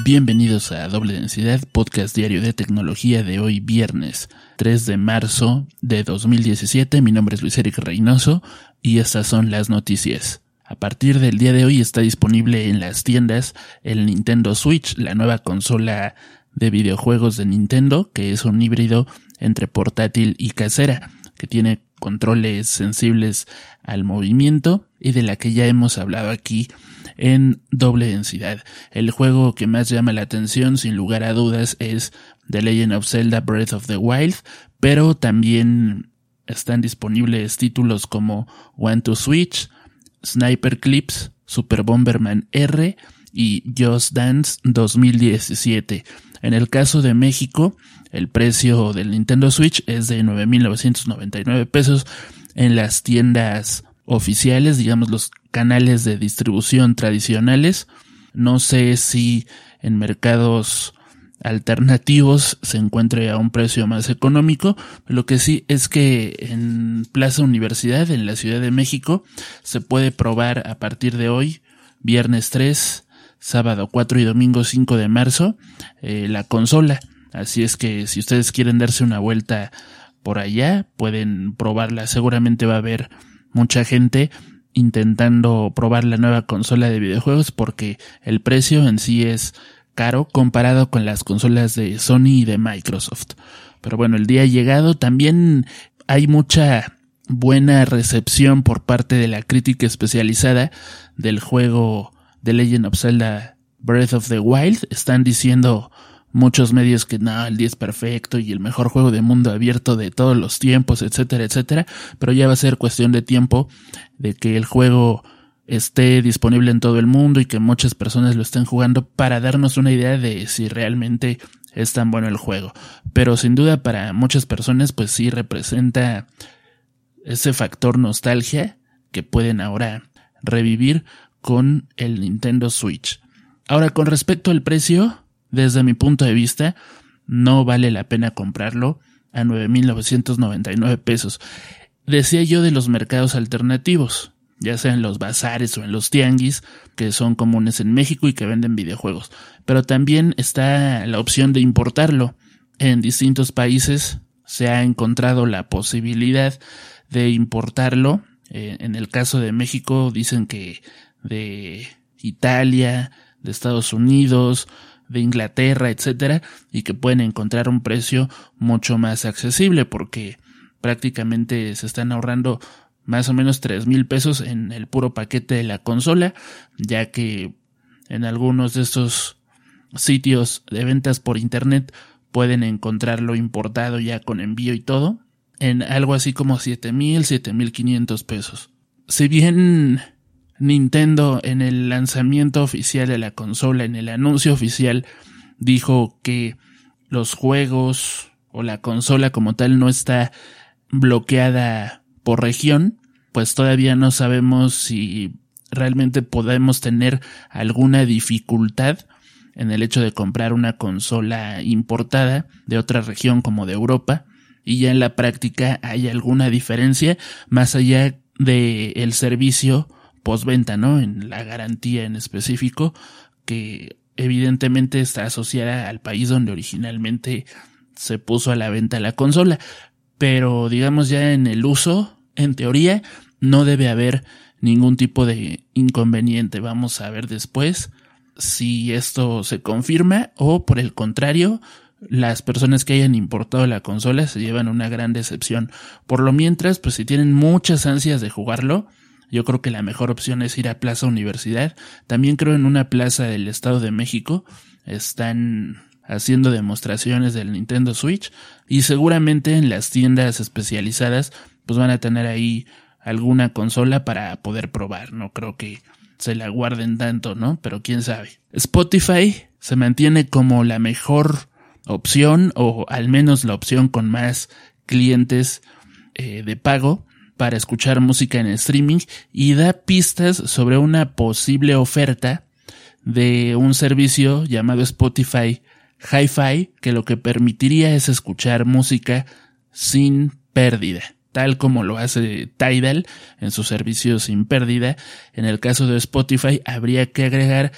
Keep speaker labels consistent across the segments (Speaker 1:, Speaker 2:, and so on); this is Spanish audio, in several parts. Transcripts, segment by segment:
Speaker 1: Bienvenidos a Doble Densidad, podcast diario de tecnología de hoy viernes 3 de marzo de 2017. Mi nombre es Luis Eric Reynoso y estas son las noticias. A partir del día de hoy está disponible en las tiendas el Nintendo Switch, la nueva consola de videojuegos de Nintendo, que es un híbrido entre portátil y casera, que tiene controles sensibles al movimiento y de la que ya hemos hablado aquí en Doble Densidad. El juego que más llama la atención, sin lugar a dudas, es The Legend of Zelda Breath of the Wild, pero también están disponibles títulos como One to Switch, Sniper Clips, Super Bomberman R y Just Dance 2017. En el caso de México, el precio del Nintendo Switch es de 9,999 pesos en las tiendas oficiales, digamos los canales de distribución tradicionales. No sé si en mercados alternativos se encuentre a un precio más económico. Lo que sí es que en Plaza Universidad, en la Ciudad de México, se puede probar a partir de hoy, viernes 3, sábado 4 y domingo 5 de marzo, la consola. Así es que si ustedes quieren darse una vuelta por allá, pueden probarla. Seguramente va a haber mucha gente intentando probar la nueva consola de videojuegos porque el precio en sí es caro comparado con las consolas de Sony y de Microsoft. Pero bueno, el día ha llegado. También hay mucha buena recepción por parte de la crítica especializada del juego The Legend of Zelda Breath of the Wild. Están diciendo muchos medios que no, el día es perfecto y el mejor juego de mundo abierto de todos los tiempos, etcétera, etcétera, pero ya va a ser cuestión de tiempo de que el juego esté disponible en todo el mundo y que muchas personas lo estén jugando para darnos una idea de si realmente es tan bueno el juego. Pero sin duda para muchas personas pues sí representa ese factor nostalgia que pueden ahora revivir con el Nintendo Switch. Ahora, con respecto al precio, desde mi punto de vista, no vale la pena comprarlo a 9,999 pesos. Decía yo de los mercados alternativos, ya sea en los bazares o en los tianguis, que son comunes en México y que venden videojuegos. Pero también está la opción de importarlo. En distintos países se ha encontrado la posibilidad de importarlo. En el caso de México dicen que de Italia, de Estados Unidos, de Inglaterra, etcétera, y que pueden encontrar un precio mucho más accesible porque prácticamente se están ahorrando más o menos 3,000 pesos en el puro paquete de la consola, ya que en algunos de estos sitios de ventas por internet pueden encontrarlo importado ya con envío y todo en algo así como 7,000, 7,500 pesos. Si bien Nintendo en el lanzamiento oficial de la consola, en el anuncio oficial, dijo que los juegos o la consola como tal no está bloqueada por región, pues todavía no sabemos si realmente podemos tener alguna dificultad en el hecho de comprar una consola importada de otra región como de Europa, y ya en la práctica hay alguna diferencia más allá del servicio postventa, ¿no? En la garantía en específico, que evidentemente está asociada al país donde originalmente se puso a la venta la consola. Pero digamos ya en el uso, en teoría, no debe haber ningún tipo de inconveniente. Vamos a ver después si esto se confirma o por el contrario, las personas que hayan importado la consola se llevan una gran decepción. Por lo mientras, pues si tienen muchas ansias de jugarlo, yo creo que la mejor opción es ir a Plaza Universidad. También creo en una plaza del Estado de México están haciendo demostraciones del Nintendo Switch y seguramente en las tiendas especializadas pues van a tener ahí alguna consola para poder probar. No creo que se la guarden tanto, ¿no? Pero quién sabe. Spotify se mantiene como la mejor opción o al menos la opción con más clientes de pago para escuchar música en streaming y da pistas sobre una posible oferta de un servicio llamado Spotify Hi-Fi que lo que permitiría es escuchar música sin pérdida. tal como lo hace Tidal en su servicio sin pérdida. En el caso de Spotify habría que agregar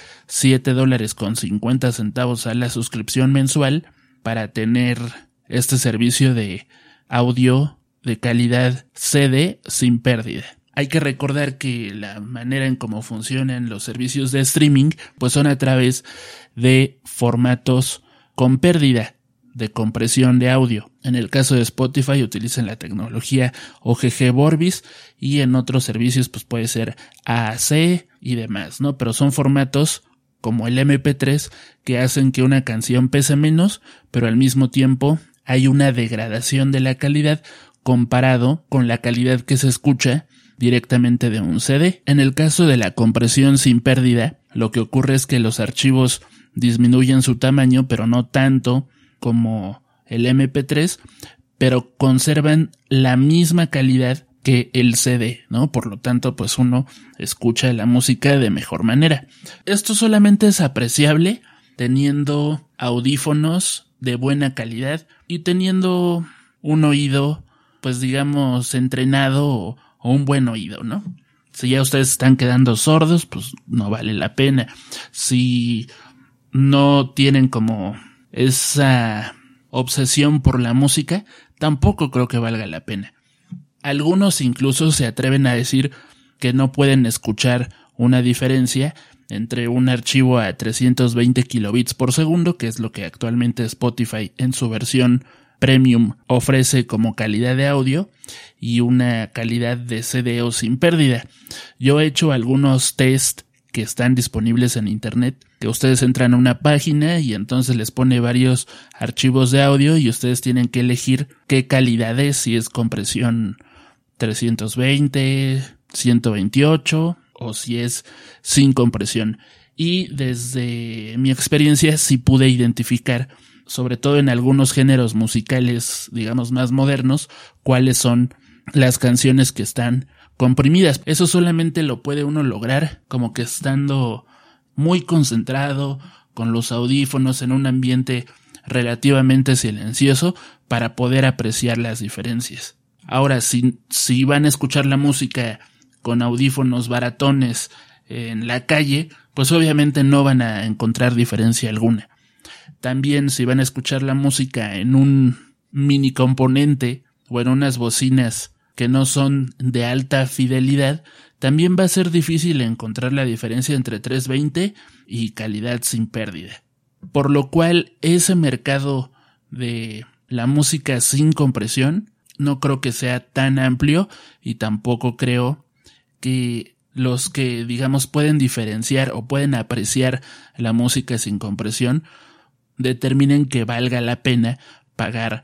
Speaker 1: $7.50 a la suscripción mensual para tener este servicio de audio de calidad CD sin pérdida. Hay que recordar que la manera en cómo funcionan los servicios de streaming pues son a través de formatos con pérdida de compresión de audio. En el caso de Spotify utilizan la tecnología OGG Vorbis y en otros servicios pues puede ser AAC y demás, ¿no? Pero son formatos como el MP3 que hacen que una canción pese menos, pero al mismo tiempo hay una degradación de la calidad comparado con la calidad que se escucha directamente de un CD. En el caso de la compresión sin pérdida, lo que ocurre es que los archivos disminuyen su tamaño, pero no tanto como el MP3, pero conservan la misma calidad que el CD, ¿no? Por lo tanto, pues uno escucha la música de mejor manera. Esto solamente es apreciable teniendo audífonos de buena calidad y teniendo un oído, pues digamos, entrenado o un buen oído, ¿no? Si ya ustedes están quedando sordos, pues no vale la pena. Si no tienen como esa obsesión por la música, tampoco creo que valga la pena. Algunos incluso se atreven a decir que no pueden escuchar una diferencia entre un archivo a 320 kilobits por segundo, que es lo que actualmente Spotify en su versión Premium ofrece como calidad de audio, y una calidad de CD o sin pérdida. Yo he hecho algunos test que están disponibles en internet, que ustedes entran a una página y entonces les pone varios archivos de audio y ustedes tienen que elegir qué calidad es, si es compresión 320, 128 o si es sin compresión. Y desde mi experiencia sí pude identificar, sobre todo en algunos géneros musicales, digamos, más modernos, cuáles son las canciones que están comprimidas. Eso solamente lo puede uno lograr como que estando muy concentrado, con los audífonos en un ambiente relativamente silencioso, para poder apreciar las diferencias. Ahora, si van a escuchar la música con audífonos baratones en la calle, pues obviamente no van a encontrar diferencia alguna. También si van a escuchar la música en un mini componente o en unas bocinas que no son de alta fidelidad, también va a ser difícil encontrar la diferencia entre 320 y calidad sin pérdida. Por lo cual, ese mercado de la música sin compresión no creo que sea tan amplio, y tampoco creo que los que, digamos, pueden diferenciar o pueden apreciar la música sin compresión determinen que valga la pena pagar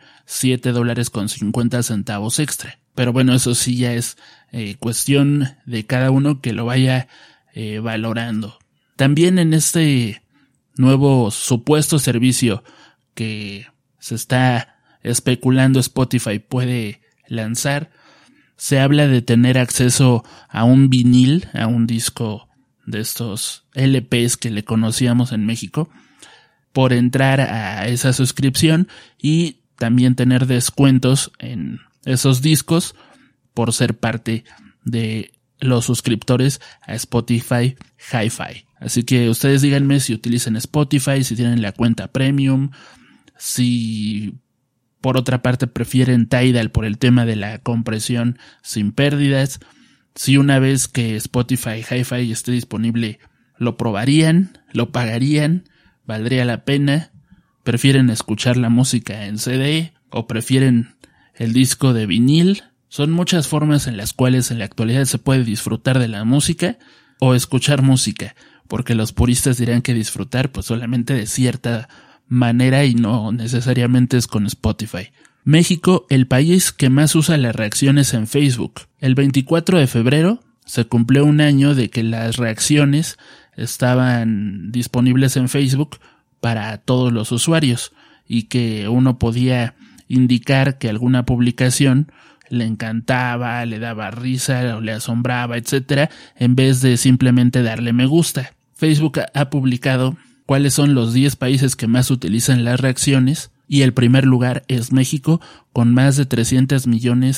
Speaker 1: $7.50 extra. Pero bueno, eso sí ya es cuestión de cada uno que lo vaya valorando. También en este nuevo supuesto servicio que se está especulando Spotify puede lanzar, se habla de tener acceso a un vinil, a un disco de estos LPs que le conocíamos en México, por entrar a esa suscripción, y también tener descuentos en esos discos por ser parte de los suscriptores a Spotify Hi-Fi. Así que ustedes díganme si utilizan Spotify, si tienen la cuenta Premium, si por otra parte prefieren Tidal por el tema de la compresión sin pérdidas, si una vez que Spotify Hi-Fi esté disponible lo probarían, lo pagarían, valdría la pena, prefieren escuchar la música en CD o prefieren el disco de vinil. Son muchas formas en las cuales en la actualidad se puede disfrutar de la música o escuchar música, porque los puristas dirán que disfrutar pues solamente de cierta manera y no necesariamente es con Spotify. México, el país que más usa las reacciones en Facebook. El 24 de febrero se cumplió un año de que las reacciones estaban disponibles en Facebook para todos los usuarios y que uno podía indicar que alguna publicación le encantaba, le daba risa o le asombraba, etcétera, en vez de simplemente darle me gusta. Facebook ha publicado cuáles son los 10 países que más utilizan las reacciones y el primer lugar es México, con más de 300 millones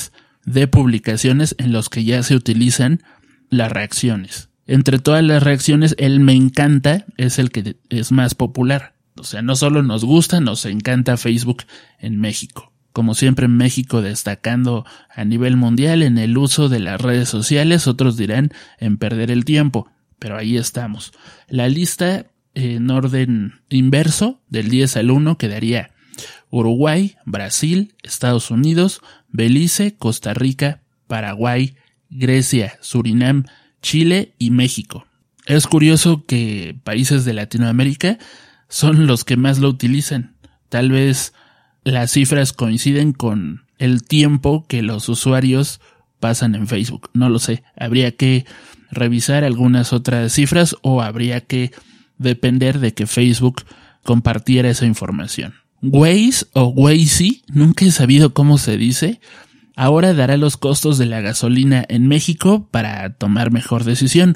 Speaker 1: de publicaciones en los que ya se utilizan las reacciones. Entre todas las reacciones, el me encanta es el que es más popular. O sea, no solo nos gusta, nos encanta Facebook en México. Como siempre en México destacando a nivel mundial en el uso de las redes sociales, otros dirán en perder el tiempo, pero ahí estamos. La lista en orden inverso, del 10 al 1, quedaría Uruguay, Brasil, Estados Unidos, Belice, Costa Rica, Paraguay, Grecia, Surinam, Chile y México. Es curioso que países de Latinoamérica son los que más lo utilizan. Tal vez las cifras coinciden con el tiempo que los usuarios pasan en Facebook. No lo sé. Habría que revisar algunas otras cifras o habría que depender de que Facebook compartiera esa información. Waze o Waze, nunca he sabido cómo se dice, ahora dará los costos de la gasolina en México para tomar mejor decisión.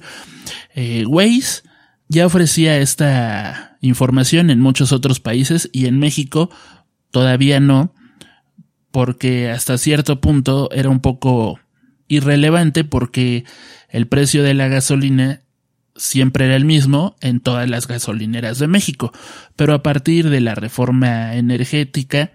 Speaker 1: Waze ya ofrecía esta información en muchos otros países y en México todavía no, porque hasta cierto punto era un poco irrelevante porque el precio de la gasolina siempre era el mismo en todas las gasolineras de México, pero a partir de la reforma energética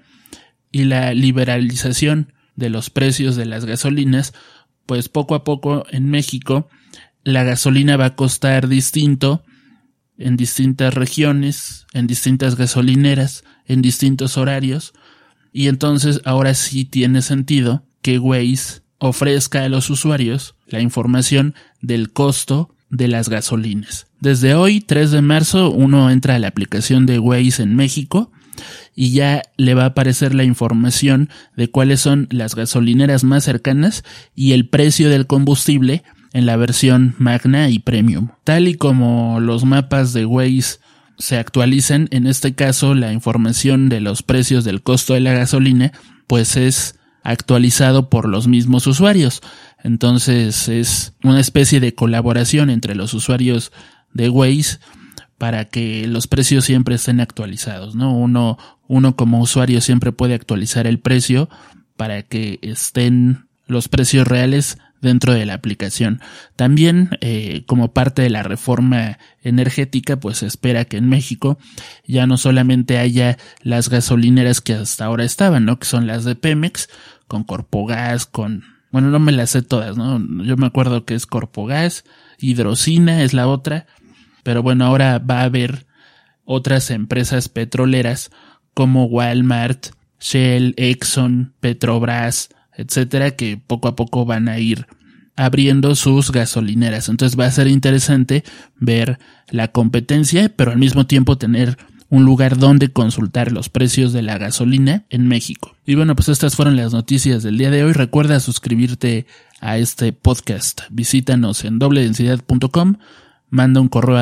Speaker 1: y la liberalización de los precios de las gasolinas, pues poco a poco en México la gasolina va a costar distinto en distintas regiones, en distintas gasolineras, en distintos horarios, y entonces ahora sí tiene sentido que Waze ofrezca a los usuarios la información del costo de las gasolinas. Desde hoy, 3 de marzo, uno entra a la aplicación de Waze en México y ya le va a aparecer la información de cuáles son las gasolineras más cercanas y el precio del combustible en la versión Magna y Premium. Tal y como los mapas de Waze se actualizan, en este caso la información de los precios del costo de la gasolina pues es actualizado por los mismos usuarios. Entonces es una especie de colaboración entre los usuarios de Waze para que los precios siempre estén actualizados, ¿no? Uno como usuario siempre puede actualizar el precio para que estén los precios reales dentro de la aplicación. También, como parte de la reforma energética, pues se espera que en México ya no solamente haya las gasolineras que hasta ahora estaban, ¿no? Que son las de Pemex, con Corpogas, bueno, no me las sé todas, ¿no? Yo me acuerdo que es Corpogas, Hidrocina es la otra, pero bueno, ahora va a haber otras empresas petroleras como Walmart, Shell, Exxon, Petrobras, etcétera, que poco a poco van a ir abriendo sus gasolineras. Entonces va a ser interesante ver la competencia, pero al mismo tiempo tener un lugar donde consultar los precios de la gasolina en México. Y bueno, pues estas fueron las noticias del día de hoy. Recuerda suscribirte a este podcast. Visítanos en dobledensidad.com, manda un correo a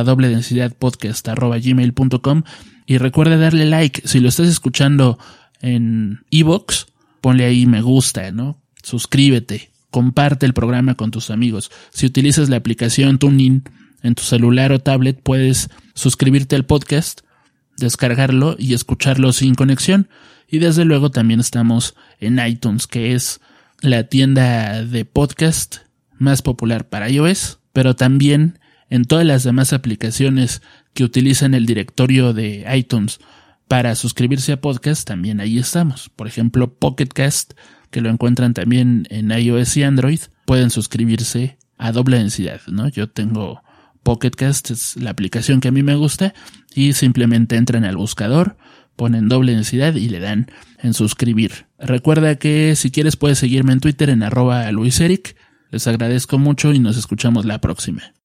Speaker 1: dobledensidadpodcast@gmail.com y recuerda darle like. Si lo estás escuchando en iVoox, ponle ahí me gusta, ¿no? Suscríbete, comparte el programa con tus amigos. Si utilizas la aplicación TuneIn en tu celular o tablet, puedes suscribirte al podcast, descargarlo y escucharlo sin conexión. Y desde luego también estamos en iTunes, que es la tienda de podcast más popular para iOS, pero también en todas las demás aplicaciones que utilizan el directorio de iTunes para suscribirse a podcast, también ahí estamos. Por ejemplo, Pocket Cast, que lo encuentran también en iOS y Android, pueden suscribirse a Doble Densidad, ¿no? Yo tengo Pocket Cast, es la aplicación que a mí me gusta, y simplemente entran al buscador, ponen Doble Densidad y le dan en suscribir. Recuerda que si quieres puedes seguirme en Twitter en @LuisEric. Les agradezco mucho y nos escuchamos la próxima.